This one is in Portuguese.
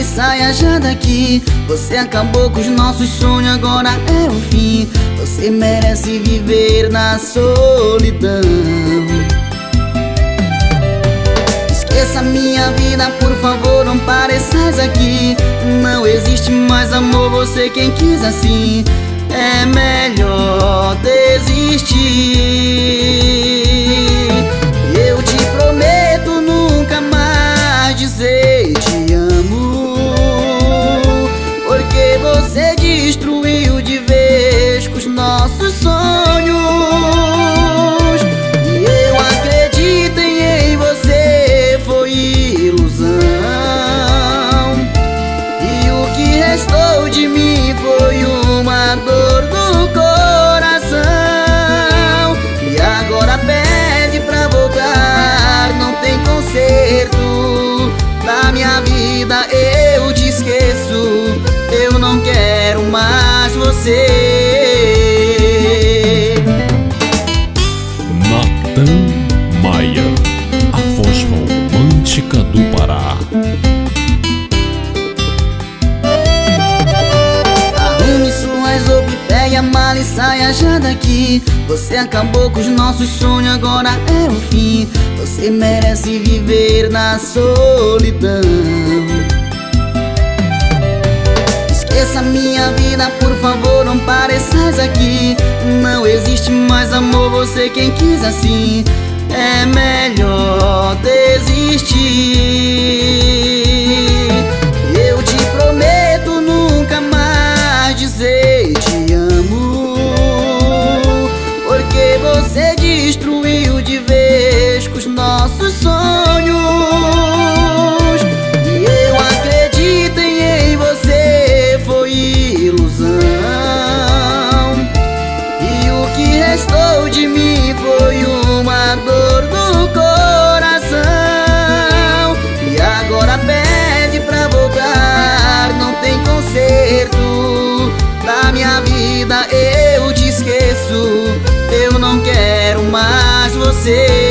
saia já daqui. Você acabou com os nossos sonhos, agora é o fim. Você merece viver na solidão. Esqueça minha vida, por favor, não pareças aqui. Não existe mais amor, você quem quis assim. É melhor desistir. Eu te prometo nunca mais dizer te amo, porque você destruiu de vez com os nossos sonhos. E eu acreditei em você, foi ilusão. E o que restou de mim foi uma dor no coração. E agora pede pra voltar, não tem conserto. Da minha vida eu te esqueço, eu não quero mais você. Natan Maia, a voz romântica do Pará. Arrume suas roupas, pegue a mala e saia já daqui. Você acabou com os nossos sonhos, agora é o fim. Você merece viver na solidão. Esqueça minha vida, por favor, não pareças aqui. Não existe mais amor, você quem quis assim. É melhor desistir. Eu te prometo nunca mais dizer te amo, porque você destruiu de vez com os nossos sonhos. E eu acreditei em você, foi ilusão. E o que restou de mim foi uma dor no coração. E agora pede pra voltar, não tem conserto. Da minha vida eu te esqueço, eu não quero mais você.